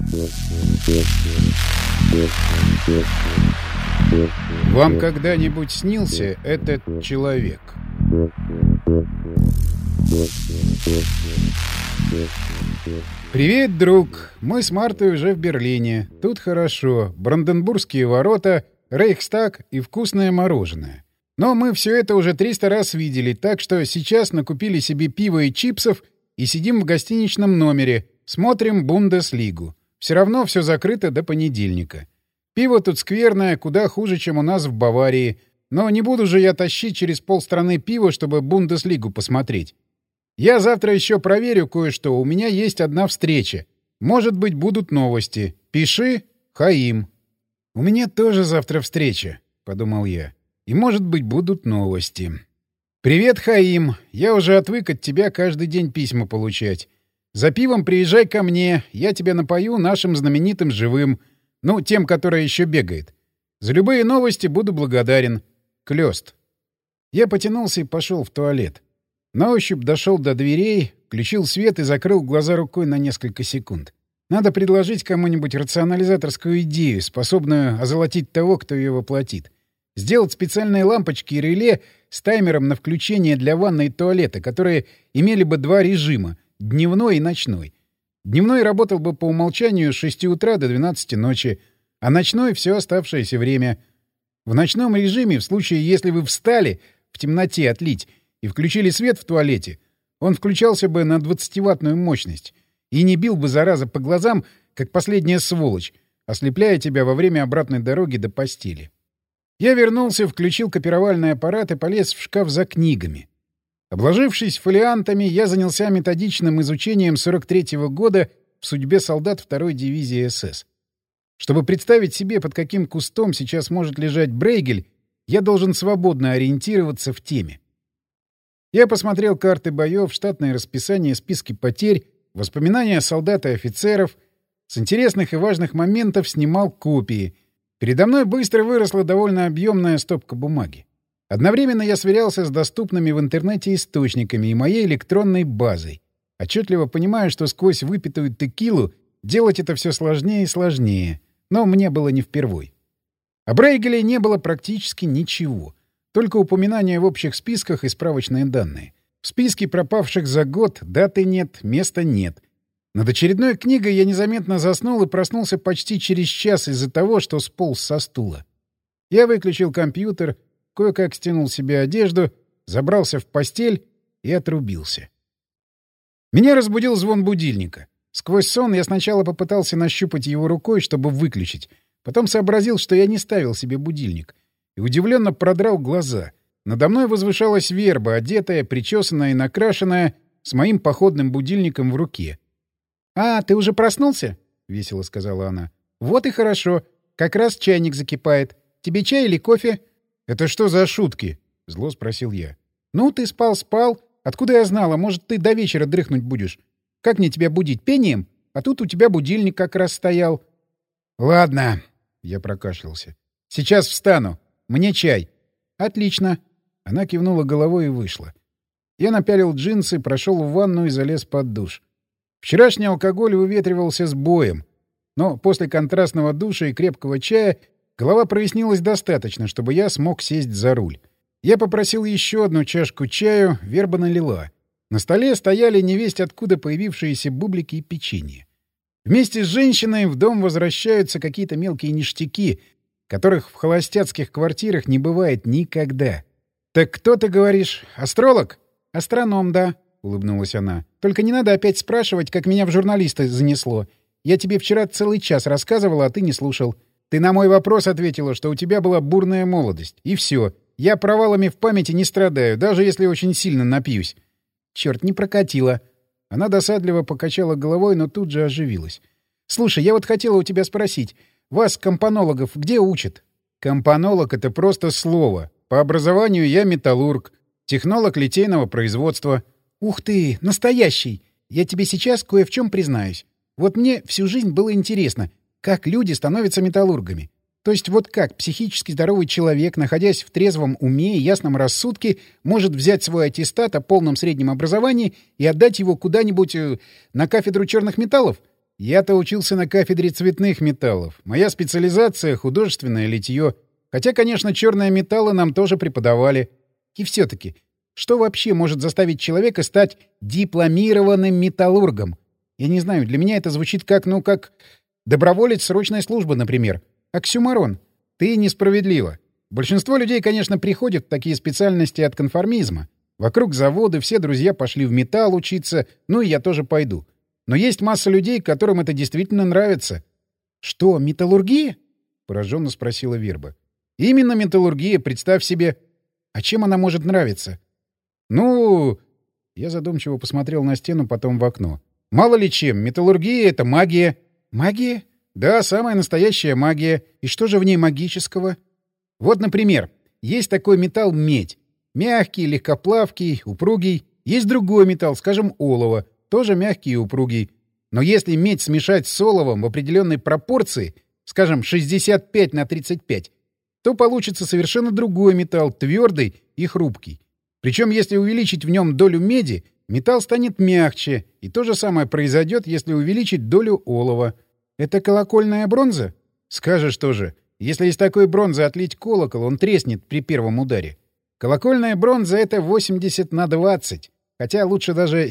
Вам когда-нибудь снился этот человек? Привет, друг. Мы с Мартой уже в Берлине. Тут хорошо. Бранденбургские ворота, Рейхстаг и вкусное мороженое. Но мы все это уже 300 раз видели, так что сейчас накупили себе пива и чипсов и сидим в гостиничном номере, смотрим Бундеслигу. Все равно все закрыто до понедельника. Пиво тут скверное, куда хуже, чем у нас в Баварии. Но не буду же я тащить через полстраны пиво, чтобы Бундеслигу посмотреть. Я завтра еще проверю кое-что. У меня есть одна встреча. Может быть, будут новости. Пиши, Хаим. У меня тоже завтра встреча, — подумал я. И, может быть, будут новости. Привет, Хаим. Я уже отвык от тебя каждый день письма получать. За пивом приезжай ко мне. Я тебя напою нашим знаменитым живым. Ну, тем, который еще бегает. За любые новости буду благодарен. Клёст. Я потянулся и пошел в туалет. На ощупь дошел до дверей, включил свет и закрыл глаза рукой на несколько секунд. Надо предложить кому-нибудь рационализаторскую идею, способную озолотить того, кто ее воплотит. Сделать специальные лампочки и реле с таймером на включение для ванны и туалета, которые имели бы два режима — дневной и ночной. Дневной работал бы по умолчанию с 6 утра до 12 ночи, а ночной — все оставшееся время. В ночном режиме, в случае, если вы встали в темноте отлить и включили свет в туалете, он включался бы на 20-ваттную мощность и не бил бы, зараза, по глазам, как последняя сволочь, ослепляя тебя во время обратной дороги до постели. Я вернулся, включил копировальный аппарат и полез в шкаф за книгами. Обложившись фолиантами, я занялся методичным изучением 43-го года в судьбе солдат 2-й дивизии СС. Чтобы представить себе, под каким кустом сейчас может лежать Брейгель, я должен свободно ориентироваться в теме. Я посмотрел карты боев, штатное расписание, списки потерь, воспоминания солдат и офицеров. С интересных и важных моментов снимал копии. Передо мной быстро выросла довольно объемная стопка бумаги. Одновременно я сверялся с доступными в интернете источниками и моей электронной базой, отчетливо понимая, что сквозь выпитую текилу делать это все сложнее и сложнее, но мне было не впервой. О Брейгеле не было практически ничего, только упоминания в общих списках и справочные данные. В списке пропавших за год даты нет, места нет. Над очередной книгой я незаметно заснул и проснулся почти через час из-за того, что сполз со стула. Я выключил компьютер, кое-как стянул себе одежду, забрался в постель и отрубился. Меня разбудил звон будильника. Сквозь сон я сначала попытался нащупать его рукой, чтобы выключить, потом сообразил, что я не ставил себе будильник, и удивленно продрал глаза. Надо мной возвышалась Верба, одетая, причесанная и накрашенная, с моим походным будильником в руке. «А, ты уже проснулся?» — весело сказала она. «Вот и хорошо. Как раз чайник закипает. Тебе чай или кофе?» «Это что за шутки?» — зло спросил я. «Ну, ты спал. Откуда я знала? Может, ты до вечера дрыхнуть будешь? Как мне тебя будить? Пением? А тут у тебя будильник как раз стоял». «Ладно», — я прокашлялся. «Сейчас встану. Мне чай». «Отлично». Она кивнула головой и вышла. Я напялил джинсы, прошел в ванну и залез под душ. Вчерашний алкоголь выветривался с боем, но после контрастного душа и крепкого чая голова прояснилась достаточно, чтобы я смог сесть за руль. Я попросил еще одну чашку чаю, Верба налила. На столе стояли невесть откуда появившиеся бублики и печенье. Вместе с женщиной в дом возвращаются какие-то мелкие ништяки, которых в холостяцких квартирах не бывает никогда. «Так кто, ты говоришь, астролог?» «Астроном, да», — улыбнулась она. «Только не надо опять спрашивать, как меня в журналисты занесло. Я тебе вчера целый час рассказывала, а ты не слушал. Ты на мой вопрос ответила, что у тебя была бурная молодость. И все. Я провалами в памяти не страдаю, даже если очень сильно напьюсь». «Черт, не прокатило». Она досадливо покачала головой, но тут же оживилась. «Слушай, я вот хотела у тебя спросить. Вас, компонологов, где учат?» «Компонолог — это просто слово. По образованию я металлург, технолог литейного производства». «Ух ты, настоящий! Я тебе сейчас кое в чем признаюсь. Вот мне всю жизнь было интересно, как люди становятся металлургами. То есть вот как психически здоровый человек, находясь в трезвом уме и ясном рассудке, может взять свой аттестат о полном среднем образовании и отдать его куда-нибудь на кафедру черных металлов? Я-то учился на кафедре цветных металлов. Моя специализация — художественное литье. Хотя, конечно, черные металлы нам тоже преподавали. И все-таки, что вообще может заставить человека стать дипломированным металлургом? Я не знаю, для меня это звучит как доброволец срочной службы, например. Оксюморон. Ты несправедлива. Большинство людей, конечно, приходят в такие специальности от конформизма. Вокруг заводы, все друзья пошли в металл учиться, ну и я тоже пойду. Но есть масса людей, которым это действительно нравится. — Что, металлургия? — пораженно спросила Верба. — Именно металлургия, представь себе. А чем она может нравиться? — Ну... Я задумчиво посмотрел на стену, потом в окно. — Мало ли чем. Металлургия — это магия. — Магия? — Да, самая настоящая магия. И что же в ней магического? Вот, например, есть такой металл медь. Мягкий, легкоплавкий, упругий. Есть другой металл, скажем, олово. Тоже мягкий и упругий. Но если медь смешать с оловом в определенной пропорции, скажем, 65/35, то получится совершенно другой металл, твердый и хрупкий. Причем, если увеличить в нем долю меди, металл станет мягче, и то же самое произойдет, если увеличить долю олова. Это колокольная бронза? Скажешь тоже. Если из такой бронзы отлить колокол, он треснет при первом ударе. Колокольная бронза — это 80/20. Хотя лучше даже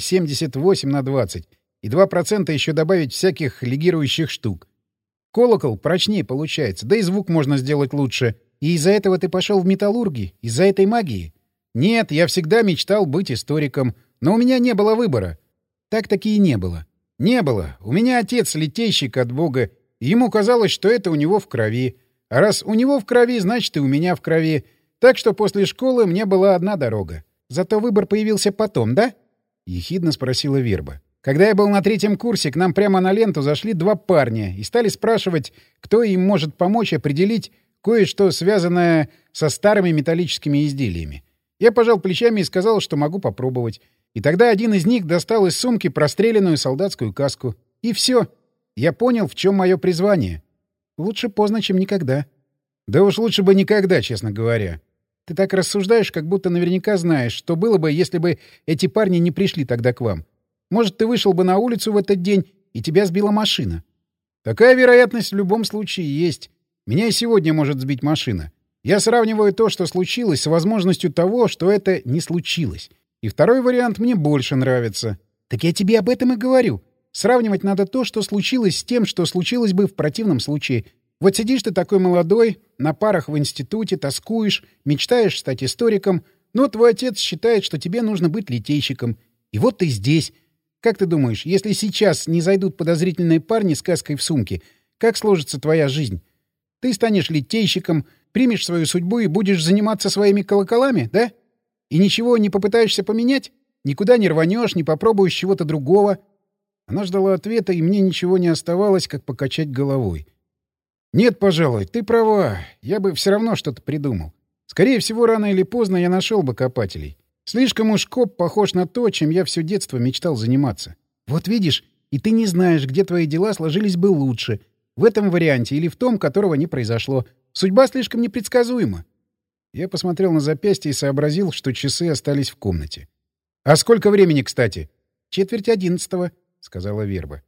78/20. И 2% еще добавить всяких легирующих штук. Колокол прочнее получается, да и звук можно сделать лучше. И из-за этого ты пошел в металлурги? Из-за этой магии? Нет, я всегда мечтал быть историком. Но у меня не было выбора. Так-таки и не было. Не было. У меня отец литейщик от бога. И ему казалось, что это у него в крови. А раз у него в крови, значит и у меня в крови. Так что после школы мне была одна дорога. Зато выбор появился потом, да? — ехидно спросила Верба. Когда я был на 3-м курсе, к нам прямо на ленту зашли 2 парня и стали спрашивать, кто им может помочь определить кое-что, связанное со старыми металлическими изделиями. Я пожал плечами и сказал, что могу попробовать. И тогда один из них достал из сумки простреленную солдатскую каску. И все. Я понял, в чем мое призвание. Лучше поздно, чем никогда. Да уж лучше бы никогда, честно говоря. Ты так рассуждаешь, как будто наверняка знаешь, что было бы, если бы эти парни не пришли тогда к вам. Может, ты вышел бы на улицу в этот день, и тебя сбила машина. Такая вероятность в любом случае есть. Меня и сегодня может сбить машина. Я сравниваю то, что случилось, с возможностью того, что это не случилось. И второй вариант мне больше нравится. Так я тебе об этом и говорю. Сравнивать надо то, что случилось, с тем, что случилось бы в противном случае. Вот сидишь ты такой молодой, на парах в институте, тоскуешь, мечтаешь стать историком, но твой отец считает, что тебе нужно быть литейщиком. И вот ты здесь. Как ты думаешь, если сейчас не зайдут подозрительные парни с каской в сумке, как сложится твоя жизнь? Ты станешь литейщиком, примешь свою судьбу и будешь заниматься своими колоколами, да? И ничего не попытаешься поменять? Никуда не рванешь, не попробуешь чего-то другого? Она ждала ответа, и мне ничего не оставалось, как покачать головой. «Нет, пожалуй, ты права. Я бы все равно что-то придумал. Скорее всего, рано или поздно я нашел бы копателей. Слишком уж коп похож на то, чем я все детство мечтал заниматься. Вот видишь, и ты не знаешь, где твои дела сложились бы лучше. В этом варианте или в том, которого не произошло. Судьба слишком непредсказуема». Я посмотрел на запястье и сообразил, что часы остались в комнате. «А сколько времени, кстати?» 11:45, — сказала Верба.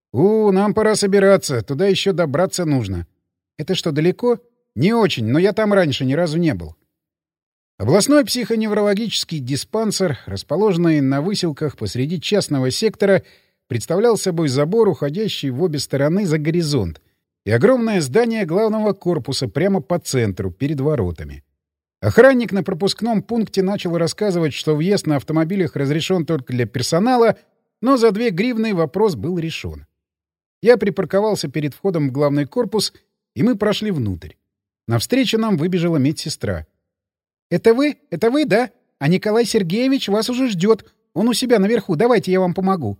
Нам пора собираться. Туда еще добраться нужно». «Это что, далеко?» «Не очень, но я там раньше ни разу не был». Областной психоневрологический диспансер, расположенный на выселках посреди частного сектора, представлял собой забор, уходящий в обе стороны за горизонт, и огромное здание главного корпуса прямо по центру, перед воротами. Охранник на пропускном пункте начал рассказывать, что въезд на автомобилях разрешен только для персонала, но за 2 гривны вопрос был решен. Я припарковался перед входом в главный корпус, и мы прошли внутрь. Навстречу нам выбежала медсестра. «Это вы? Это вы, да? А Николай Сергеевич вас уже ждет. Он у себя наверху. Давайте я вам помогу».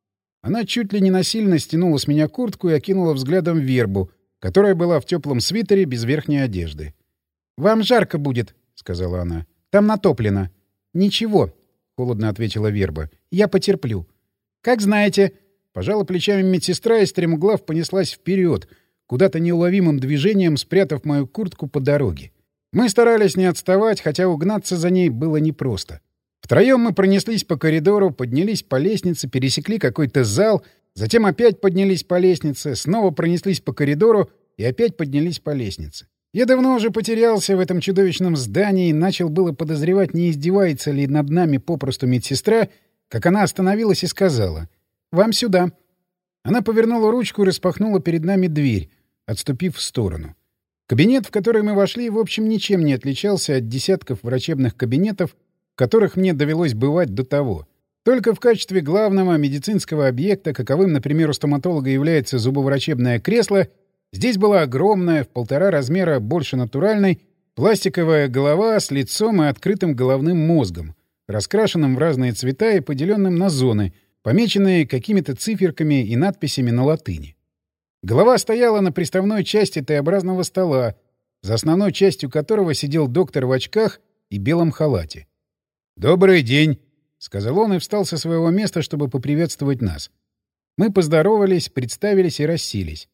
Она чуть ли не насильно стянула с меня куртку и окинула взглядом Вербу, которая была в теплом свитере без верхней одежды. «Вам жарко будет», — сказала она. «Там натоплено». «Ничего», — холодно ответила Верба. «Я потерплю». «Как знаете». Пожала плечами медсестра и стремглав понеслась вперед, куда-то неуловимым движением спрятав мою куртку по дороге. Мы старались не отставать, хотя угнаться за ней было непросто. Втроем мы пронеслись по коридору, поднялись по лестнице, пересекли какой-то зал Затем опять поднялись по лестнице, снова пронеслись по коридору и опять поднялись по лестнице. Я давно уже потерялся в этом чудовищном здании и начал было подозревать, не издевается ли над нами попросту медсестра, как она остановилась и сказала: «Вам сюда». Она повернула ручку и распахнула перед нами дверь, отступив в сторону. Кабинет, в который мы вошли, в общем, ничем не отличался от десятков врачебных кабинетов, в которых мне довелось бывать до того. Только в качестве главного медицинского объекта, каковым, например, у стоматолога является зубоврачебное кресло, здесь была огромная, в 1,5 размера больше натуральной, пластиковая голова с лицом и открытым головным мозгом, раскрашенным в разные цвета и поделенным на зоны, помеченные какими-то циферками и надписями на латыни. Голова стояла на приставной части Т-образного стола, за основной частью которого сидел доктор в очках и белом халате. «Добрый день», — сказал он и встал со своего места, чтобы поприветствовать нас. Мы поздоровались, представились и расселись.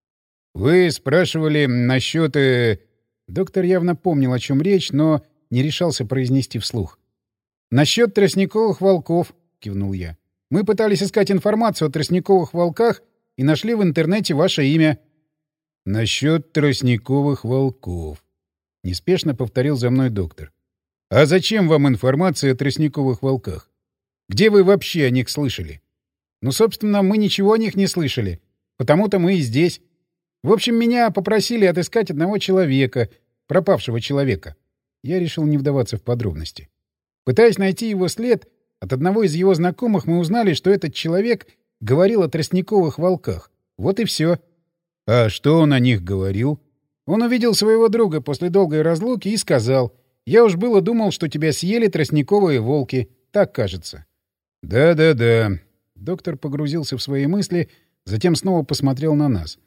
«Вы спрашивали насчет...» Доктор явно помнил, о чем речь, но не решался произнести вслух. «Насчет тростниковых волков», — кивнул я. «Мы пытались искать информацию о тростниковых волках и нашли в интернете ваше имя». «Насчет тростниковых волков», — неспешно повторил за мной доктор. «А зачем вам информация о тростниковых волках? Где вы вообще о них слышали?» «Ну, собственно, мы ничего о них не слышали. Потому-то мы и здесь. В общем, меня попросили отыскать одного человека, пропавшего человека». Я решил не вдаваться в подробности. Пытаясь найти его след, от одного из его знакомых мы узнали, что этот человек говорил о тростниковых волках. Вот и все. «А что он о них говорил?» «Он увидел своего друга после долгой разлуки и сказал: «Я уж было думал, что тебя съели тростниковые волки». Так кажется». «Да-да-да». Доктор погрузился в свои мысли, затем снова посмотрел на нас.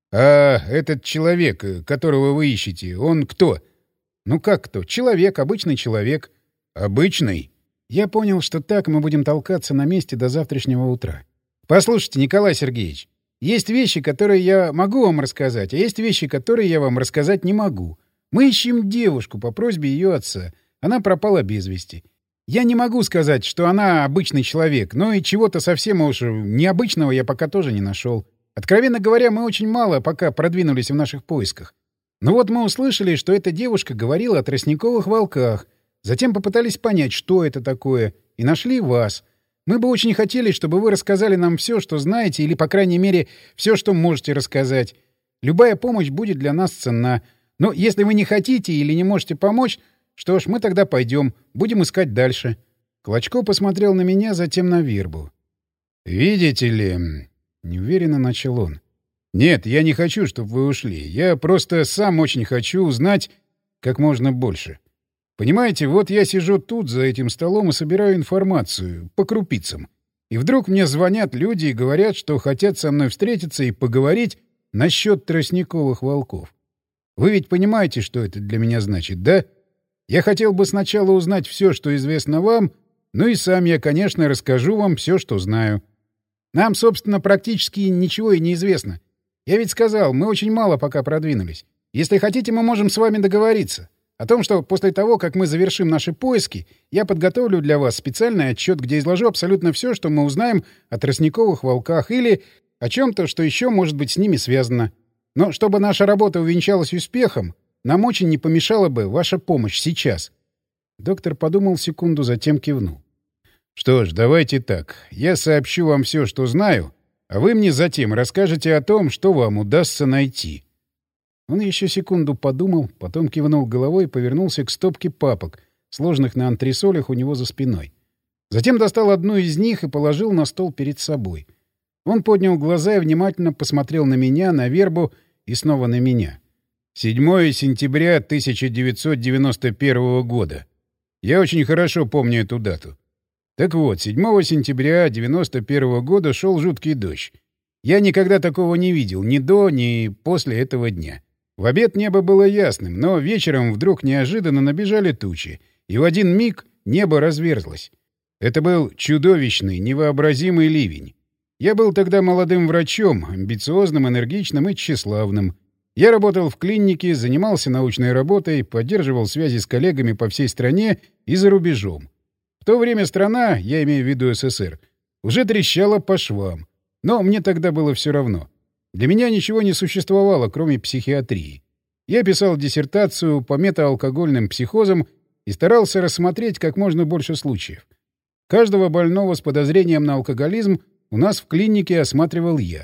«А этот человек, которого вы ищете, он кто?» «Ну как кто? Человек, обычный человек». «Обычный?» Я понял, что так мы будем толкаться на месте до завтрашнего утра. «Послушайте, Николай Сергеевич, есть вещи, которые я могу вам рассказать, а есть вещи, которые я вам рассказать не могу. Мы ищем девушку по просьбе ее отца. Она пропала без вести. Я не могу сказать, что она обычный человек, но и чего-то совсем уж необычного я пока тоже не нашел. Откровенно говоря, мы очень мало пока продвинулись в наших поисках. Но вот мы услышали, что эта девушка говорила о тростниковых волках, затем попытались понять, что это такое, и нашли вас. Мы бы очень хотели, чтобы вы рассказали нам все, что знаете, или, по крайней мере, все, что можете рассказать. Любая помощь будет для нас ценна. Но если вы не хотите или не можете помочь, что ж, мы тогда пойдем, будем искать дальше». Клочко посмотрел на меня, затем на Вербу. «Видите ли...» — неуверенно начал он. «Нет, я не хочу, чтобы вы ушли. Я просто сам очень хочу узнать как можно больше. Понимаете, вот я сижу тут, за этим столом, и собираю информацию, по крупицам. И вдруг мне звонят люди и говорят, что хотят со мной встретиться и поговорить насчет тростниковых волков. Вы ведь понимаете, что это для меня значит, да? Я хотел бы сначала узнать все, что известно вам, ну и сам я, конечно, расскажу вам все, что знаю. Нам, собственно, практически ничего и не известно. Я ведь сказал, мы очень мало пока продвинулись. Если хотите, мы можем с вами договориться о том, что после того, как мы завершим наши поиски, я подготовлю для вас специальный отчет, где изложу абсолютно все, что мы узнаем о тростниковых волках или о чем-то, что еще может быть с ними связано. Но чтобы наша работа увенчалась успехом, нам очень не помешала бы ваша помощь сейчас». Доктор подумал секунду, затем кивнул. «Что ж, давайте так. Я сообщу вам все, что знаю, а вы мне затем расскажете о том, что вам удастся найти». Он еще секунду подумал, потом кивнул головой и повернулся к стопке папок, сложенных на антресолях у него за спиной. Затем достал одну из них и положил на стол перед собой. Он поднял глаза и внимательно посмотрел на меня, на Вербу и снова на меня. 7 сентября 1991 года. Я очень хорошо помню эту дату. Так вот, 7 сентября 1991 года шел жуткий дождь. Я никогда такого не видел ни до, ни после этого дня. В обед небо было ясным, но вечером вдруг неожиданно набежали тучи, и в один миг небо разверзлось. Это был чудовищный, невообразимый ливень. Я был тогда молодым врачом, амбициозным, энергичным и тщеславным. Я работал в клинике, занимался научной работой, поддерживал связи с коллегами по всей стране и за рубежом. В то время страна, я имею в виду СССР, уже трещала по швам. Но мне тогда было все равно. Для меня ничего не существовало, кроме психиатрии. Я писал диссертацию по метаалкогольным психозам и старался рассмотреть как можно больше случаев. Каждого больного с подозрением на алкоголизм у нас в клинике осматривал я.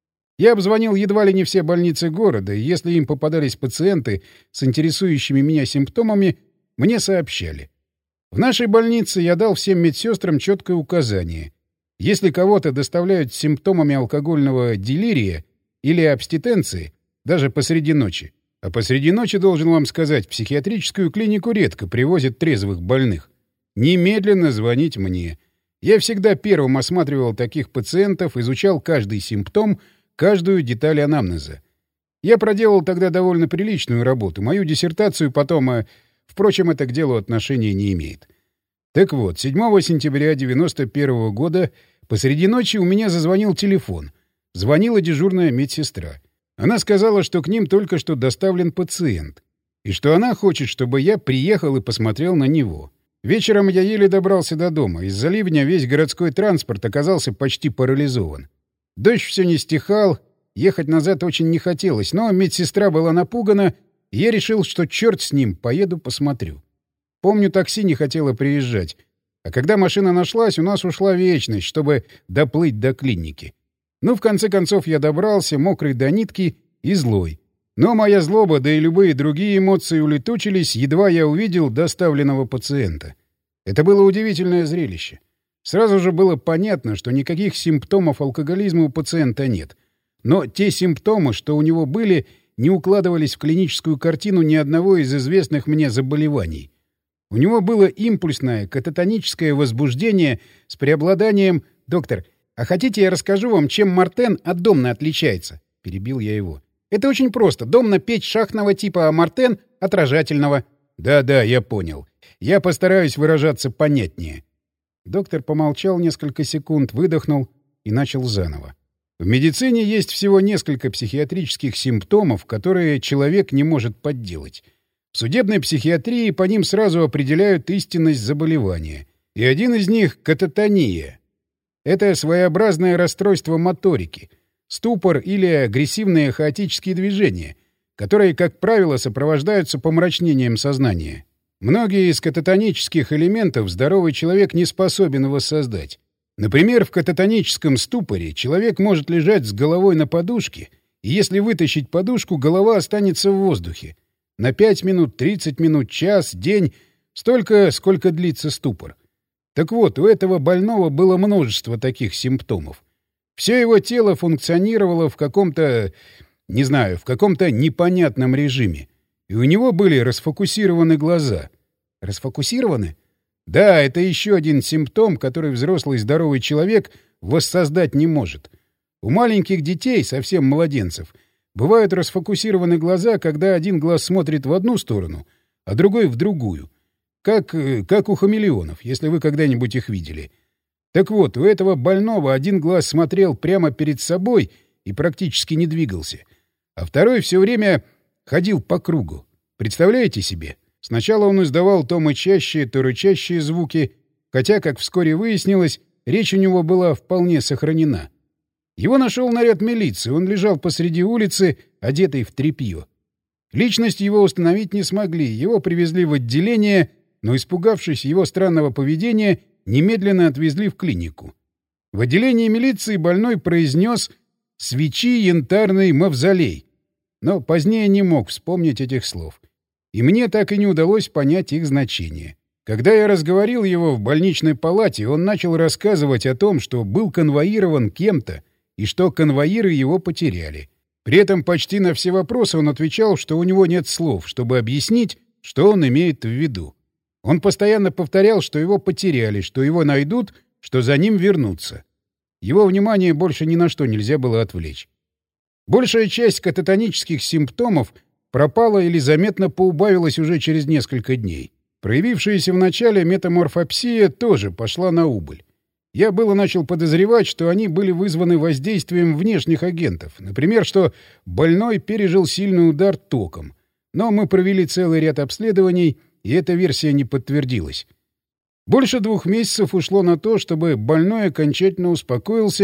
Я обзвонил едва ли не все больницы города, и если им попадались пациенты с интересующими меня симптомами, мне сообщали. В нашей больнице я дал всем медсестрам четкое указание. Если кого-то доставляют с симптомами алкогольного делирия или абстиненции, даже посреди ночи, а посреди ночи, должен вам сказать, в психиатрическую клинику редко привозят трезвых больных, немедленно звонить мне. Я всегда первым осматривал таких пациентов, изучал каждый симптом, каждую деталь анамнеза. Я проделал тогда довольно приличную работу. Мою диссертацию потом... Впрочем, это к делу отношения не имеет. Так вот, 7 сентября 1991 года посреди ночи у меня зазвонил телефон. Звонила дежурная медсестра. Она сказала, что к ним только что доставлен пациент, и что она хочет, чтобы я приехал и посмотрел на него. Вечером я еле добрался до дома. Из-за ливня весь городской транспорт оказался почти парализован. Дождь все не стихал, ехать назад очень не хотелось, но медсестра была напугана, и я решил, что черт с ним, поеду посмотрю. Помню, такси не хотело приезжать. А когда машина нашлась, у нас ушла вечность, чтобы доплыть до клиники. Ну, в конце концов, я добрался, мокрый до нитки и злой. Но моя злоба, да и любые другие эмоции улетучились, едва я увидел доставленного пациента. Это было удивительное зрелище. Сразу же было понятно, что никаких симптомов алкоголизма у пациента нет. Но те симптомы, что у него были, не укладывались в клиническую картину ни одного из известных мне заболеваний. У него было импульсное кататоническое возбуждение с преобладанием... «Доктор, а хотите, я расскажу вам, чем мартен от домна отличается?» — перебил я его. «Это очень просто. Домна — печь шахтного типа, а мартен — отражательного». «Да-да, я понял. Я постараюсь выражаться понятнее». Доктор помолчал несколько секунд, выдохнул и начал заново. В медицине есть всего несколько психиатрических симптомов, которые человек не может подделать. В судебной психиатрии по ним сразу определяют истинность заболевания. И один из них — кататония. Это своеобразное расстройство моторики, ступор или агрессивные хаотические движения, которые, как правило, сопровождаются помрачнением сознания. Многие из кататонических элементов здоровый человек не способен воссоздать. Например, в кататоническом ступоре человек может лежать с головой на подушке, и если вытащить подушку, голова останется в воздухе. На 5 минут, 30 минут, час, день — столько, сколько длится ступор. Так вот, у этого больного было множество таких симптомов. Все его тело функционировало в каком-то, не знаю, в каком-то непонятном режиме. И у него были расфокусированы глаза. Расфокусированы? Да, это еще один симптом, который взрослый здоровый человек воссоздать не может. У маленьких детей, совсем младенцев, бывают расфокусированы глаза, когда один глаз смотрит в одну сторону, а другой — в другую. Как у хамелеонов, если вы когда-нибудь их видели. Так вот, у этого больного один глаз смотрел прямо перед собой и практически не двигался, а второй все время ходил по кругу. Представляете себе? Сначала он издавал то мычащие, то рычащие звуки, хотя, как вскоре выяснилось, речь у него была вполне сохранена. Его нашел наряд милиции, он лежал посреди улицы, одетый в тряпье. Личность его установить не смогли, его привезли в отделение, но, испугавшись его странного поведения, немедленно отвезли в клинику. В отделении милиции больной произнес «свечи янтарный мавзолей», но позднее не мог вспомнить этих слов. И мне так и не удалось понять их значение. Когда я разговорил его в больничной палате, он начал рассказывать о том, что был конвоирован кем-то и что конвоиры его потеряли. При этом почти на все вопросы он отвечал, что у него нет слов, чтобы объяснить, что он имеет в виду. Он постоянно повторял, что его потеряли, что его найдут, что за ним вернутся. Его внимание больше ни на что нельзя было отвлечь. Большая часть кататонических симптомов пропала или заметно поубавилась уже через несколько дней. Проявившаяся в начале метаморфопсия тоже пошла на убыль. Я было начал подозревать, что они были вызваны воздействием внешних агентов. Например, что больной пережил сильный удар током. Но мы провели целый ряд обследований, и эта версия не подтвердилась. Больше 2 месяцев ушло на то, чтобы больной окончательно успокоился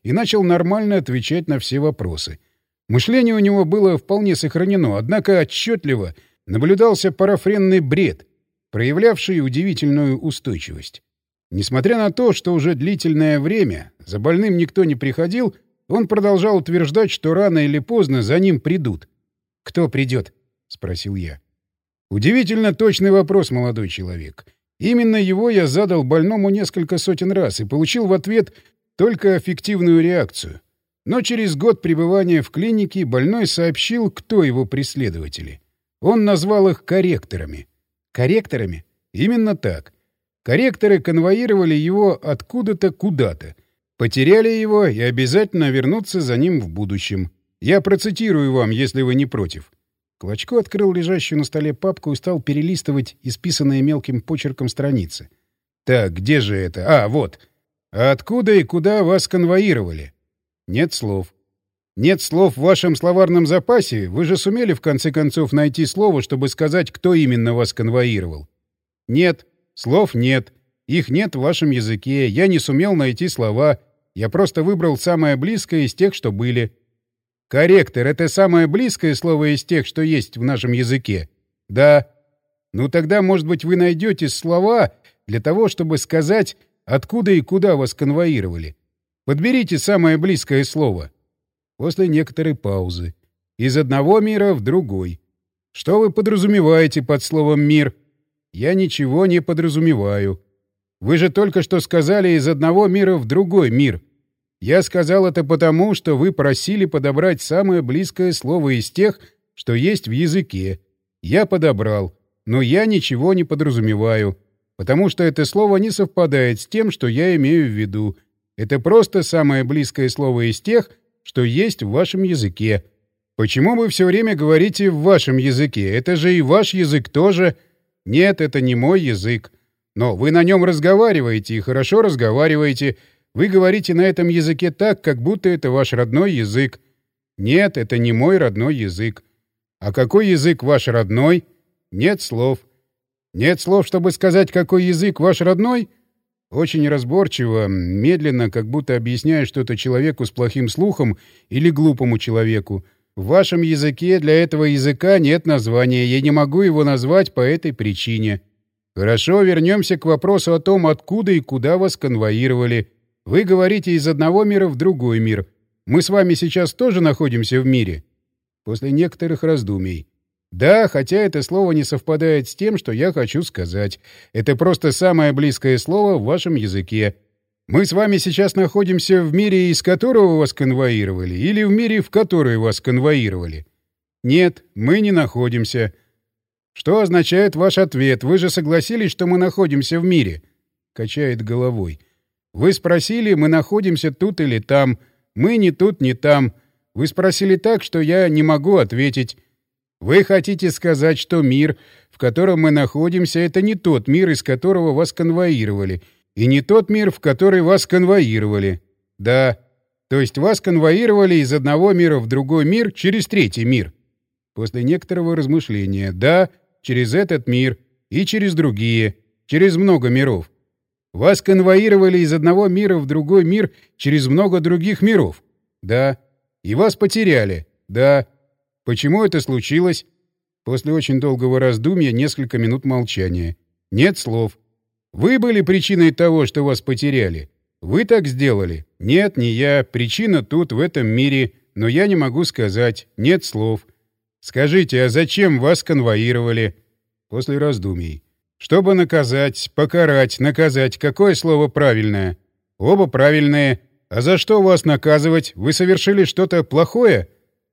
и начал нормально отвечать на все вопросы. Мышление у него было вполне сохранено, однако отчетливо наблюдался парафренный бред, проявлявший удивительную устойчивость. Несмотря на то, что уже длительное время за больным никто не приходил, он продолжал утверждать, что рано или поздно за ним придут. «Кто придет?» — спросил я. Удивительно точный вопрос, молодой человек. Именно его я задал больному несколько сотен раз и получил в ответ только аффективную реакцию. Но через год пребывания в клинике больной сообщил, кто его преследователи. Он назвал их корректорами. Корректорами? Именно так. Корректоры конвоировали его откуда-то куда-то. Потеряли его и обязательно вернутся за ним в будущем. Я процитирую вам, если вы не против. Клочко открыл лежащую на столе папку и стал перелистывать исписанные мелким почерком страницы. Так, где же это? А, вот. А откуда и куда вас конвоировали? Нет слов. Нет слов в вашем словарном запасе? Вы же сумели в конце концов найти слово, чтобы сказать, кто именно вас конвоировал? Нет. Слов нет. Их нет в вашем языке. Я не сумел найти слова. Я просто выбрал самое близкое из тех, что были. Корректор — это самое близкое слово из тех, что есть в нашем языке? Да. Ну тогда, может быть, вы найдете слова для того, чтобы сказать, откуда и куда вас конвоировали. Подберите самое близкое слово. После некоторой паузы. Из одного мира в другой. Что вы подразумеваете под словом «мир»? Я ничего не подразумеваю. Вы же только что сказали «из одного мира в другой мир». Я сказал это потому, что вы просили подобрать самое близкое слово из тех, что есть в языке. Я подобрал, но я ничего не подразумеваю, потому что это слово не совпадает с тем, что я имею в виду. Это просто самое близкое слово из тех, что есть в вашем языке. Почему вы все время говорите «в вашем языке»? Это же и ваш язык тоже. Нет, это не мой язык. Но вы на нем разговариваете и хорошо разговариваете. Вы говорите на этом языке так, как будто это ваш родной язык. Нет, это не мой родной язык. А какой язык ваш родной? Нет слов. Нет слов, чтобы сказать, какой язык ваш родной? Очень разборчиво, медленно, как будто объясняя что-то человеку с плохим слухом или глупому человеку. В вашем языке для этого языка нет названия, я не могу его назвать по этой причине. Хорошо, вернемся к вопросу о том, откуда и куда вас конвоировали. Вы говорите из одного мира в другой мир. Мы с вами сейчас тоже находимся в мире? После некоторых раздумий. Да, хотя это слово не совпадает с тем, что я хочу сказать. Это просто самое близкое слово в вашем языке. Мы с вами сейчас находимся в мире, из которого вас конвоировали, или в мире, в который вас конвоировали? Нет, мы не находимся. Что означает ваш ответ? Вы же согласились, что мы находимся в мире? Качает головой. Вы спросили, мы находимся тут или там. Мы ни тут, ни там. Вы спросили так, что я не могу ответить. Вы хотите сказать, что мир, в котором мы находимся, это не тот мир, из которого вас конвоировали, и не тот мир, в который вас конвоировали. Да. То есть вас конвоировали из одного мира в другой мир через третий мир. После некоторого размышления. Да, через этот мир и через другие, через много миров. Вас конвоировали из одного мира в другой мир через много других миров. Да. И вас потеряли. Да. Почему это случилось? После очень долгого раздумья несколько минут молчания. Нет слов. Вы были причиной того, что вас потеряли? Вы так сделали? Нет, не я. Причина тут, в этом мире. Но я не могу сказать. Нет слов. Скажите, а зачем вас конвоировали? После раздумий. Чтобы наказать, покарать, наказать. Какое слово правильное? Оба правильные. А за что вас наказывать? Вы совершили что-то плохое?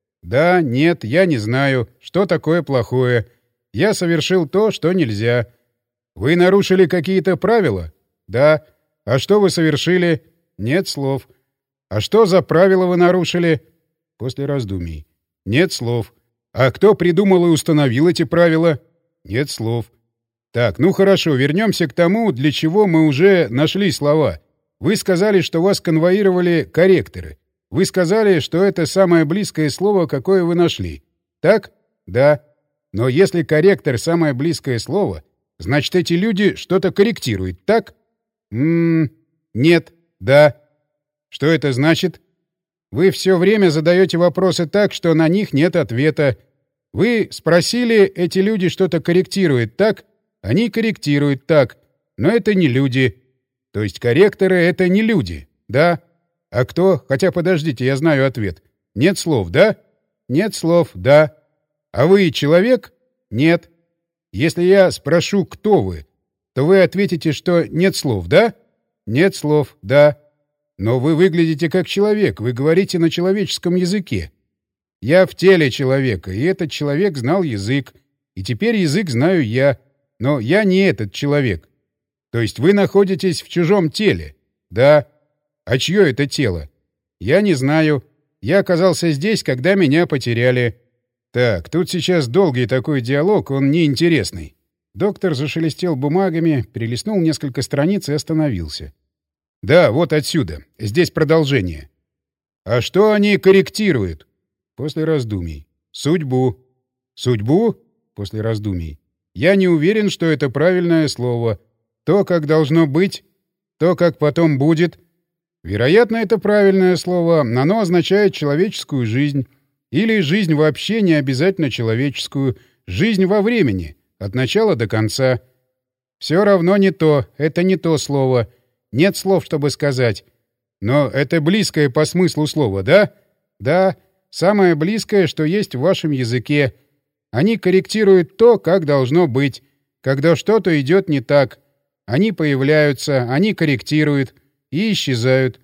Да, нет, я не знаю, что такое плохое. Я совершил то, что нельзя. Вы нарушили какие-то правила? Да. А что вы совершили? Нет слов. А что за правила вы нарушили? После раздумий. Нет слов. А кто придумал и установил эти правила? Нет слов. Так, ну хорошо, вернемся к тому, для чего мы уже нашли слова. Вы сказали, что вас конвоировали корректоры. Вы сказали, что это самое близкое слово, какое вы нашли. Так? Да. Но если корректор — самое близкое слово, значит, эти люди что-то корректируют, так? Нет. Да. Что это значит? Вы все время задаете вопросы так, что на них нет ответа. Вы спросили, эти люди что-то корректируют так? Они корректируют так. Но это не люди. То есть корректоры — это не люди, да? А кто? Хотя подождите, я знаю ответ. Нет слов, да? Нет слов, да. А вы человек? Нет. Если я спрошу, кто вы, то вы ответите, что нет слов, да? Нет слов, да. Но вы выглядите как человек, вы говорите на человеческом языке. Я в теле человека, и этот человек знал язык. И теперь язык знаю я. Но я не этот человек. То есть вы находитесь в чужом теле? Да. А чье это тело? Я не знаю. Я оказался здесь, когда меня потеряли. Так, тут сейчас долгий такой диалог, он неинтересный. Доктор зашелестел бумагами, перелистнул несколько страниц и остановился. Да, вот отсюда. Здесь продолжение. А что они корректируют? После раздумий. Судьбу. Судьбу? После раздумий. Я не уверен, что это правильное слово. То, как должно быть, то, как потом будет. Вероятно, это правильное слово, но оно означает человеческую жизнь. Или жизнь вообще не обязательно человеческую. Жизнь во времени, от начала до конца. Все равно не то, это не то слово. Нет слов, чтобы сказать. Но это близкое по смыслу слово, да? Да, самое близкое, что есть в вашем языке. Они корректируют то, как должно быть. Когда что-то идет не так. Они появляются, они корректируют и исчезают.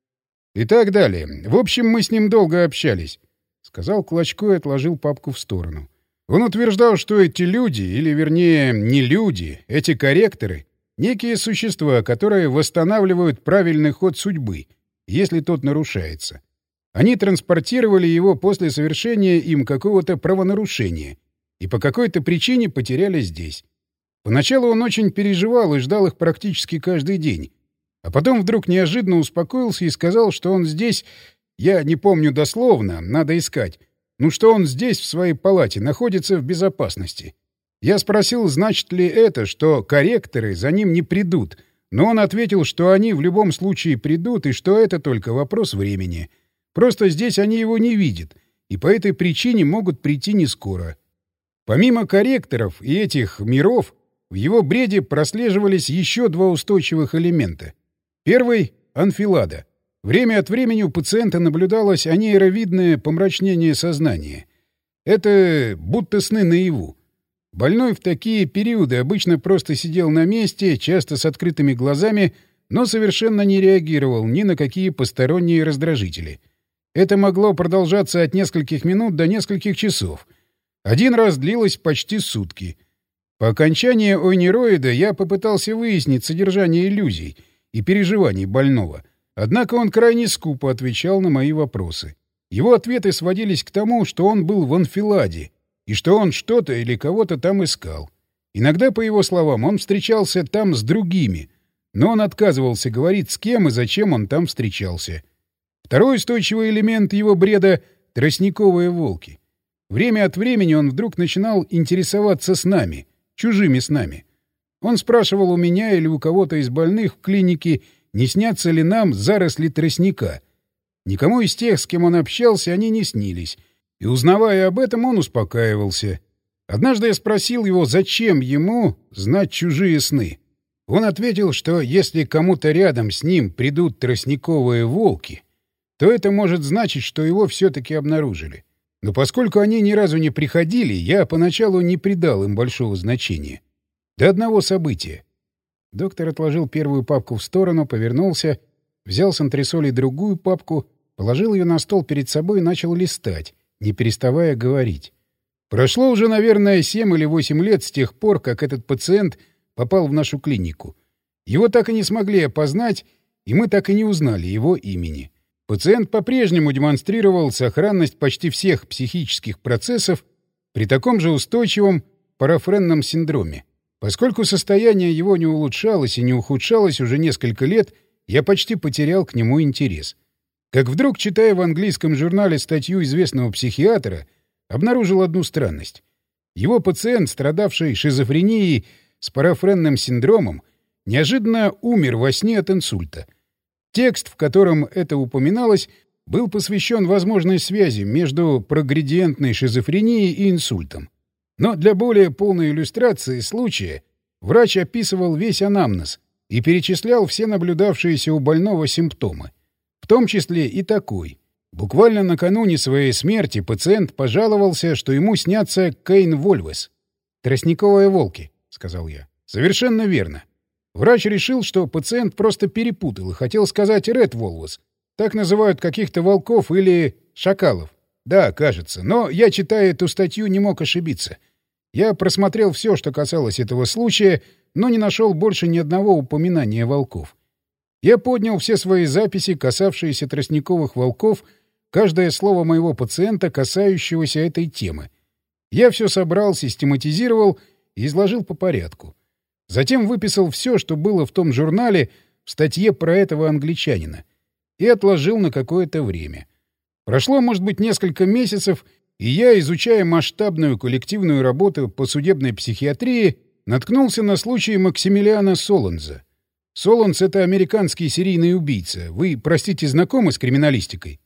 И так далее. В общем, мы с ним долго общались. Сказал Клочко и отложил папку в сторону. Он утверждал, что эти люди, или вернее, не люди, эти корректоры, некие существа, которые восстанавливают правильный ход судьбы, если тот нарушается. Они транспортировали его после совершения им какого-то правонарушения и по какой-то причине потеряли здесь. Поначалу он очень переживал и ждал их практически каждый день. А потом вдруг неожиданно успокоился и сказал, что он здесь, я не помню дословно, надо искать, ну что он здесь, в своей палате, находится в безопасности. Я спросил, значит ли это, что корректоры за ним не придут, но он ответил, что они в любом случае придут и что это только вопрос времени. Просто здесь они его не видят, и по этой причине могут прийти не скоро. Помимо корректоров и этих миров, в его бреде прослеживались еще два устойчивых элемента. Первый — анфилада. Время от времени у пациента наблюдалось анейровидное помрачнение сознания. Это будто сны наяву. Больной в такие периоды обычно просто сидел на месте, часто с открытыми глазами, но совершенно не реагировал ни на какие посторонние раздражители. Это могло продолжаться от нескольких минут до нескольких часов. Один раз длилось почти сутки. По окончании ойнероида я попытался выяснить содержание иллюзий и переживаний больного. Однако он крайне скупо отвечал на мои вопросы. Его ответы сводились к тому, что он был в анфиладе и что он что-то или кого-то там искал. Иногда, по его словам, он встречался там с другими, но он отказывался говорить, с кем и зачем он там встречался. Второй устойчивый элемент его бреда — тростниковые волки. Время от времени он вдруг начинал интересоваться снами, чужими снами. Он спрашивал у меня или у кого-то из больных в клинике, не снятся ли нам заросли тростника. Никому из тех, с кем он общался, они не снились. И, узнавая об этом, он успокаивался. Однажды я спросил его, зачем ему знать чужие сны. Он ответил, что если кому-то рядом с ним придут тростниковые волки, то это может значить, что его все-таки обнаружили. Но поскольку они ни разу не приходили, я поначалу не придал им большого значения. До одного события. Доктор отложил первую папку в сторону, повернулся, взял с антресолей другую папку, положил ее на стол перед собой и начал листать, не переставая говорить. Прошло уже, наверное, 7 или 8 лет с тех пор, как этот пациент попал в нашу клинику. Его так и не смогли опознать, и мы так и не узнали его имени. Пациент по-прежнему демонстрировал сохранность почти всех психических процессов при таком же устойчивом парафренном синдроме. Поскольку состояние его не улучшалось и не ухудшалось уже несколько лет, я почти потерял к нему интерес. Как вдруг, читая в английском журнале статью известного психиатра, обнаружил одну странность. Его пациент, страдавший шизофренией с парафренным синдромом, неожиданно умер во сне от инсульта. Текст, в котором это упоминалось, был посвящен возможной связи между прогредиентной шизофренией и инсультом. Но для более полной иллюстрации случая врач описывал весь анамнез и перечислял все наблюдавшиеся у больного симптомы, в том числе и такой. Буквально накануне своей смерти пациент пожаловался, что ему снятся Кейн Вольвес. «Тростниковые волки», — сказал я. «Совершенно верно». Врач решил, что пациент просто перепутал и хотел сказать «Ред Волвес». Так называют каких-то волков или шакалов. Да, кажется. Но я, читая эту статью, не мог ошибиться. Я просмотрел все, что касалось этого случая, но не нашел больше ни одного упоминания волков. Я поднял все свои записи, касавшиеся тростниковых волков, каждое слово моего пациента, касающегося этой темы. Я все собрал, систематизировал и изложил по порядку. Затем выписал все, что было в том журнале, в статье про этого англичанина, и отложил на какое-то время. Прошло, может быть, несколько месяцев, и я, изучая масштабную коллективную работу по судебной психиатрии, наткнулся на случай Максимилиана Солонза. Солонз — это американский серийный убийца. Вы, простите, знакомы с криминалистикой?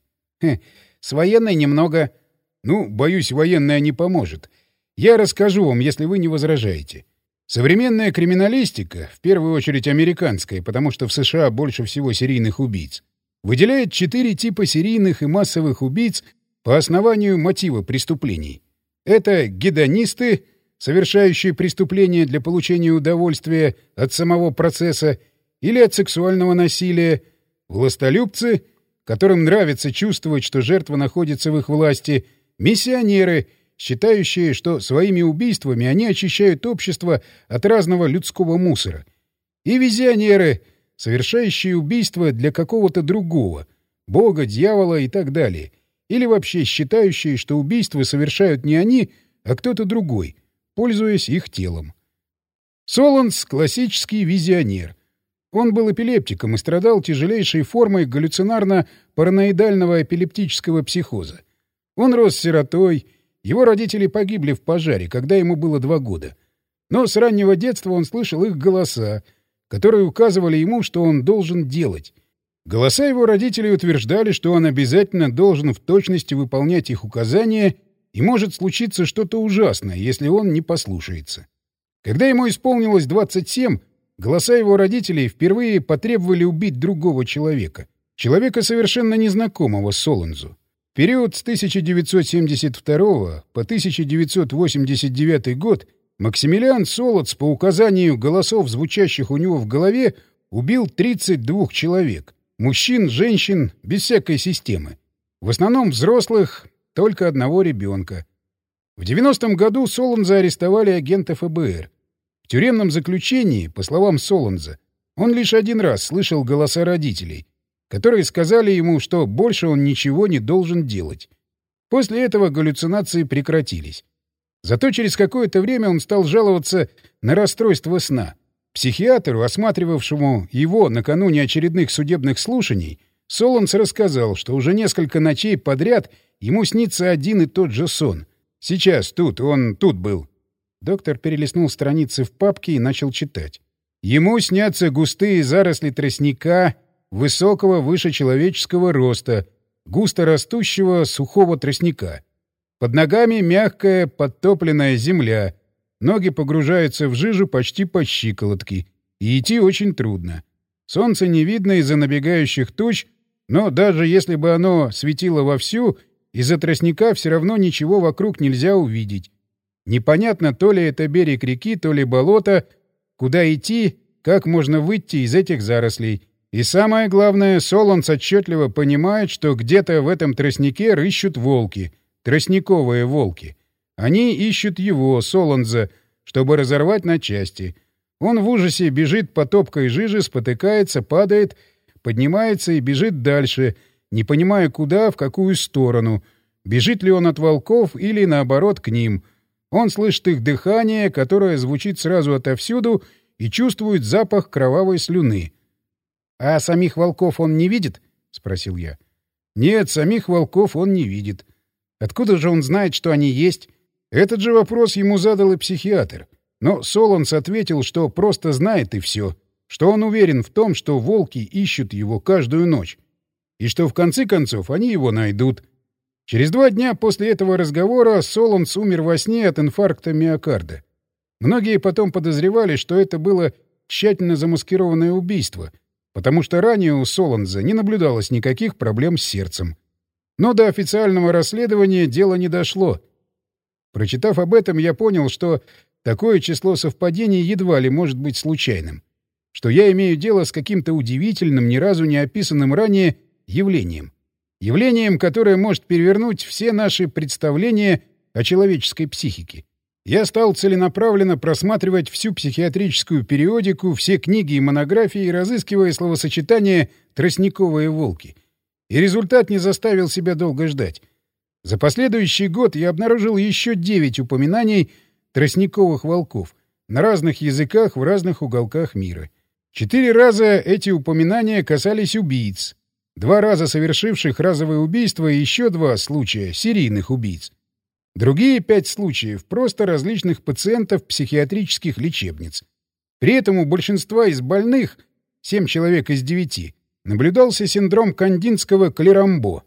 С военной немного. Ну, боюсь, военная не поможет. Я расскажу вам, если вы не возражаете. Современная криминалистика, в первую очередь американская, потому что в США больше всего серийных убийц, выделяет 4 типа серийных и массовых убийц по основанию мотива преступлений. Это гедонисты, совершающие преступления для получения удовольствия от самого процесса или от сексуального насилия, властолюбцы, которым нравится чувствовать, что жертва находится в их власти, миссионеры, считающие, что своими убийствами они очищают общество от разного людского мусора, и визионеры, совершающие убийства для какого-то другого, бога, дьявола и так далее, или вообще считающие, что убийства совершают не они, а кто-то другой, пользуясь их телом. Солонз — классический визионер. Он был эпилептиком и страдал тяжелейшей формой галлюцинарно-параноидального эпилептического психоза. Он рос сиротой, его родители погибли в пожаре, когда ему было 2 года. Но с раннего детства он слышал их голоса, которые указывали ему, что он должен делать. Голоса его родителей утверждали, что он обязательно должен в точности выполнять их указания, и может случиться что-то ужасное, если он не послушается. Когда ему исполнилось 27, голоса его родителей впервые потребовали убить другого человека. Человека, совершенно незнакомого Солонзу. В период с 1972 по 1989 год Максимилиан Солонз по указанию голосов, звучащих у него в голове, убил 32 человек. Мужчин, женщин, без всякой системы. В основном взрослых, только одного ребенка. В 90-м году Солонза арестовали агенты ФБР. В тюремном заключении, по словам Солонза, он лишь 1 раз слышал голоса родителей, которые сказали ему, что больше он ничего не должен делать. После этого галлюцинации прекратились. Зато через какое-то время он стал жаловаться на расстройство сна. Психиатру, осматривавшему его накануне очередных судебных слушаний, Солонз рассказал, что уже несколько ночей подряд ему снится один и тот же сон. Сейчас он тут был. Доктор перелистнул страницы в папке и начал читать. Ему снятся густые заросли тростника, высокого выше человеческого роста, густо растущего сухого тростника. Под ногами мягкая подтопленная земля. Ноги погружаются в жижу почти по щиколотке, и идти очень трудно. Солнце не видно из-за набегающих туч, но даже если бы оно светило вовсю, из-за тростника все равно ничего вокруг нельзя увидеть. Непонятно, то ли это берег реки, то ли болото, куда идти, как можно выйти из этих зарослей. И самое главное, Солонз отчетливо понимает, что где-то в этом тростнике рыщут волки, тростниковые волки. Они ищут его, Солонза, чтобы разорвать на части. Он в ужасе бежит по топкой жиже, спотыкается, падает, поднимается и бежит дальше, не понимая, куда, в какую сторону. Бежит ли он от волков или, наоборот, к ним. Он слышит их дыхание, которое звучит сразу отовсюду, и чувствует запах кровавой слюны. — А самих волков он не видит? — спросил я. — Нет, самих волков он не видит. Откуда же он знает, что они есть? Этот же вопрос ему задал и психиатр. Но Солонз ответил, что просто знает и все. что он уверен в том, что волки ищут его каждую ночь, и что в конце концов они его найдут. Через 2 дня после этого разговора Солонс умер во сне от инфаркта миокарда. Многие потом подозревали, что это было тщательно замаскированное убийство, потому что ранее у Солонза не наблюдалось никаких проблем с сердцем. Но до официального расследования дело не дошло. Прочитав об этом, я понял, что такое число совпадений едва ли может быть случайным, что я имею дело с каким-то удивительным, ни разу не описанным ранее явлением. Явлением, которое может перевернуть все наши представления о человеческой психике. Я стал целенаправленно просматривать всю психиатрическую периодику, все книги и монографии, разыскивая словосочетание «тростниковые волки». И результат не заставил себя долго ждать. За последующий год я обнаружил еще 9 упоминаний тростниковых волков на разных языках в разных уголках мира. 4 раза эти упоминания касались убийц, 2 раза совершивших разовые убийства и еще 2 случая серийных убийц. Другие 5 случаев — просто различных пациентов психиатрических лечебниц. При этом у большинства из больных, 7 человек из 9, наблюдался синдром кандинского Клерамбо.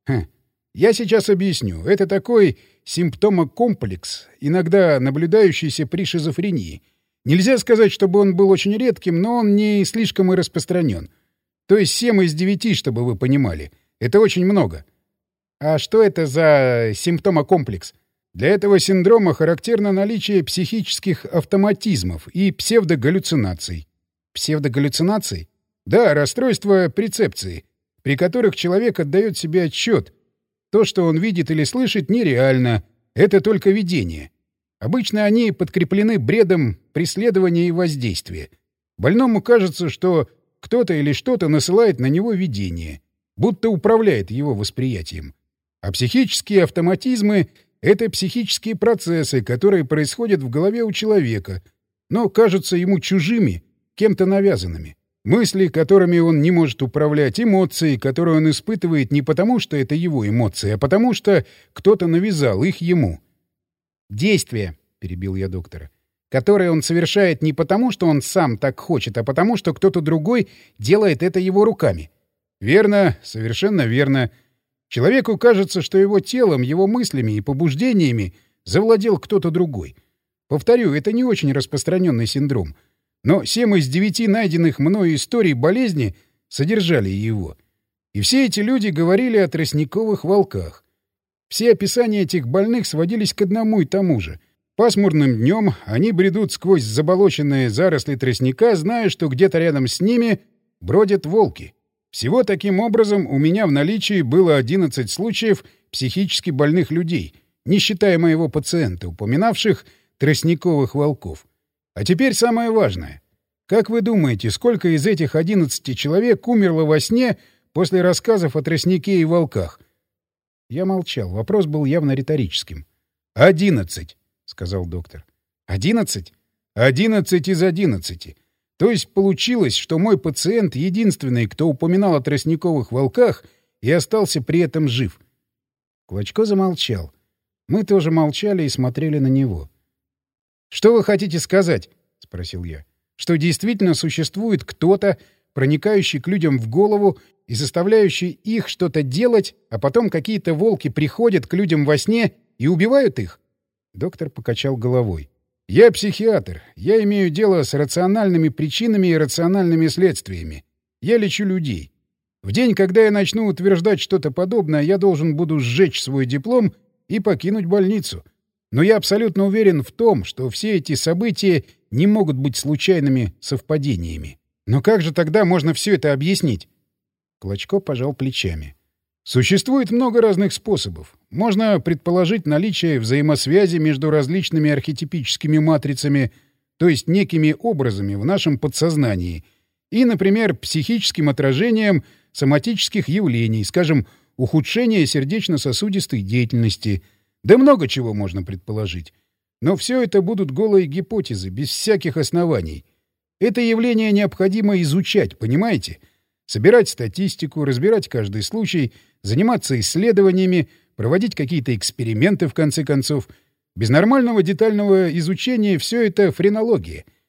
Я сейчас объясню. Это такой симптомокомплекс, иногда наблюдающийся при шизофрении. Нельзя сказать, чтобы он был очень редким, но он не слишком и распространен. То есть 7 из 9, чтобы вы понимали. Это очень много. А что это за симптомокомплекс? Для этого синдрома характерно наличие психических автоматизмов и псевдогаллюцинаций. Псевдогаллюцинаций? Да, расстройства перцепции, при которых человек отдает себе отчет. То, что он видит или слышит, нереально. Это только видение. Обычно они подкреплены бредом преследования и воздействия. Больному кажется, что кто-то или что-то насылает на него видение, будто управляет его восприятием. А психические автоматизмы — это психические процессы, которые происходят в голове у человека, но кажутся ему чужими, кем-то навязанными. Мысли, которыми он не может управлять, эмоции, которые он испытывает не потому, что это его эмоции, а потому что кто-то навязал их ему. «Действия», — перебил я доктора, — «которые он совершает не потому, что он сам так хочет, а потому, что кто-то другой делает это его руками». «Верно, совершенно верно. Человеку кажется, что его телом, его мыслями и побуждениями завладел кто-то другой. Повторю, это не очень распространенный синдром. Но 7 из 9 найденных мною историй болезни содержали его. И все эти люди говорили о тростниковых волках. Все описания этих больных сводились к одному и тому же. Пасмурным днем они бредут сквозь заболоченные заросли тростника, зная, что где-то рядом с ними бродят волки. Всего таким образом у меня в наличии было 11 случаев психически больных людей, не считая моего пациента, упоминавших тростниковых волков. А теперь самое важное. Как вы думаете, сколько из этих 11 человек умерло во сне после рассказов о тростнике и волках? Я молчал. Вопрос был явно риторическим. 11, сказал доктор. 11? 11 из 11. То есть получилось, что мой пациент единственный, кто упоминал о тростниковых волках и остался при этом жив. Клочко замолчал. Мы тоже молчали и смотрели на него. «Что вы хотите сказать?» — спросил я. «Что действительно существует кто-то, проникающий к людям в голову и заставляющий их что-то делать, а потом какие-то волки приходят к людям во сне и убивают их?» Доктор покачал головой. «Я психиатр. Я имею дело с рациональными причинами и рациональными следствиями. Я лечу людей. В день, когда я начну утверждать что-то подобное, я должен буду сжечь свой диплом и покинуть больницу. Но я абсолютно уверен в том, что все эти события не могут быть случайными совпадениями. Но как же тогда можно все это объяснить?» Клочко пожал плечами. Существует много разных способов. Можно предположить наличие взаимосвязи между различными архетипическими матрицами, то есть некими образами в нашем подсознании, и, например, психическим отражением соматических явлений, скажем, ухудшение сердечно-сосудистой деятельности. Да много чего можно предположить. Но все это будут голые гипотезы, без всяких оснований. Это явление необходимо изучать, понимаете? Собирать статистику, разбирать каждый случай, заниматься исследованиями, проводить какие-то эксперименты, в конце концов. Без нормального детального изучения все это френология.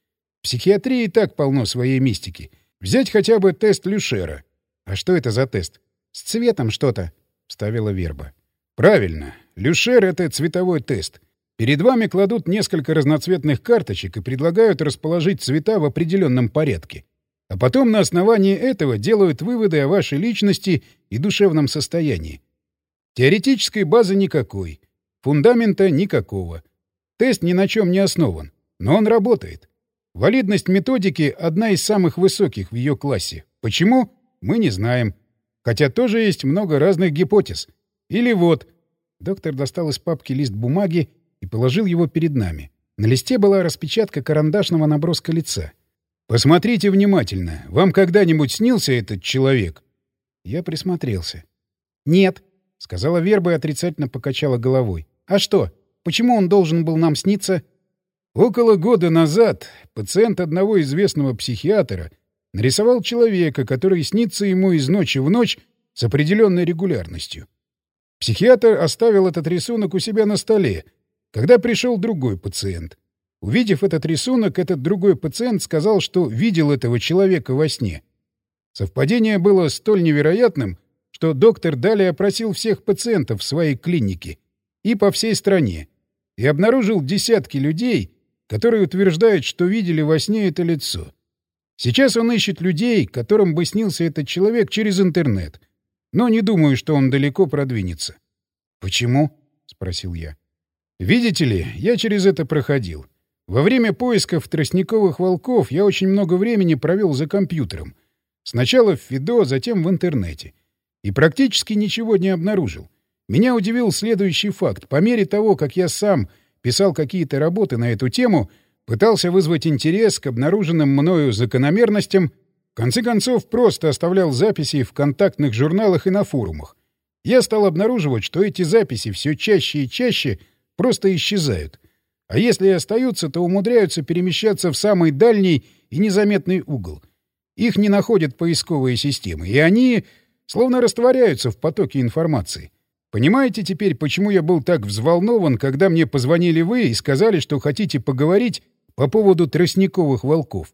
психиатрии и так полно своей мистики. Взять хотя бы тест Люшера. А что это за тест? С цветом что-то, — вставила Верба. Правильно. Люшер — это цветовой тест. Перед вами кладут несколько разноцветных карточек и предлагают расположить цвета в определенном порядке. А потом на основании этого делают выводы о вашей личности и душевном состоянии. Теоретической базы никакой. Фундамента никакого. Тест ни на чем не основан. Но он работает. Валидность методики — одна из самых высоких в ее классе. Почему? Мы не знаем. Хотя тоже есть много разных гипотез. Или вот. Доктор достал из папки лист бумаги и положил его перед нами. На листе была распечатка карандашного наброска лица. «Посмотрите внимательно. Вам когда-нибудь снился этот человек?» Я присмотрелся. «Нет», — сказала Верба и отрицательно покачала головой. «А что? Почему он должен был нам сниться?» Около года назад пациент одного известного психиатра нарисовал человека, который снится ему из ночи в ночь с определенной регулярностью. Психиатр оставил этот рисунок у себя на столе, когда пришел другой пациент. Увидев этот рисунок, этот другой пациент сказал, что видел этого человека во сне. Совпадение было столь невероятным, что доктор далее опросил всех пациентов в своей клинике и по всей стране и обнаружил десятки людей, которые утверждают, что видели во сне это лицо. Сейчас он ищет людей, которым бы снился этот человек через интернет. Но не думаю, что он далеко продвинется. «Почему?» — спросил я. «Видите ли, я через это проходил. Во время поисков тростниковых волков я очень много времени провел за компьютером. Сначала в Фидо, затем в интернете. И практически ничего не обнаружил. Меня удивил следующий факт. По мере того, как я сам писал какие-то работы на эту тему, пытался вызвать интерес к обнаруженным мною закономерностям, в конце концов просто оставлял записи в контактных журналах и на форумах. Я стал обнаруживать, что эти записи все чаще и чаще просто исчезают. А если и остаются, то умудряются перемещаться в самый дальний и незаметный угол. Их не находят поисковые системы, и они словно растворяются в потоке информации. Понимаете теперь, почему я был так взволнован, когда мне позвонили вы и сказали, что хотите поговорить по поводу тростниковых волков?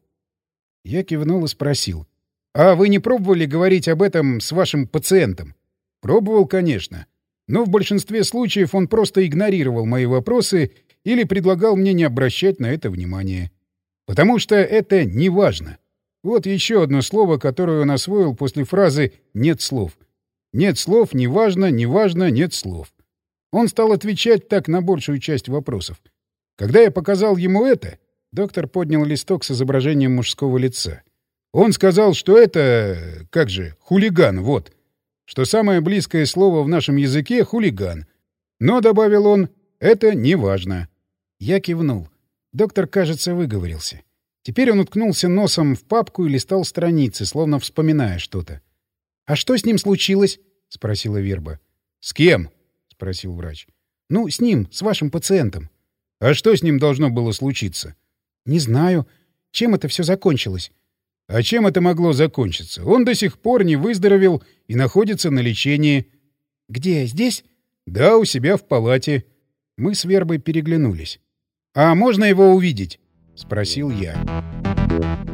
Я кивнул и спросил. «А вы не пробовали говорить об этом с вашим пациентом?» «Пробовал, конечно. Но в большинстве случаев он просто игнорировал мои вопросы или предлагал мне не обращать на это внимания. Потому что это не важно. Вот еще одно слово, которое он освоил после фразы «нет слов». Нет слов, не важно, нет слов. Он стал отвечать так на большую часть вопросов. Когда я показал ему это, доктор поднял листок с изображением мужского лица. Он сказал, что это, хулиган, вот. Что самое близкое слово в нашем языке — хулиган. Но, добавил он, это не важно. Я кивнул. Доктор, кажется, выговорился. Теперь он уткнулся носом в папку и листал страницы, словно вспоминая что-то. «А что с ним случилось?» — спросила Верба. «С кем?» — спросил врач. «Ну, с ним, с вашим пациентом». «А что с ним должно было случиться?» «Не знаю. Чем это все закончилось?» «А чем это могло закончиться? Он до сих пор не выздоровел и находится на лечении». «Где? Здесь?» «Да, у себя в палате». Мы с Вербой переглянулись. «А можно его увидеть?» — спросил я.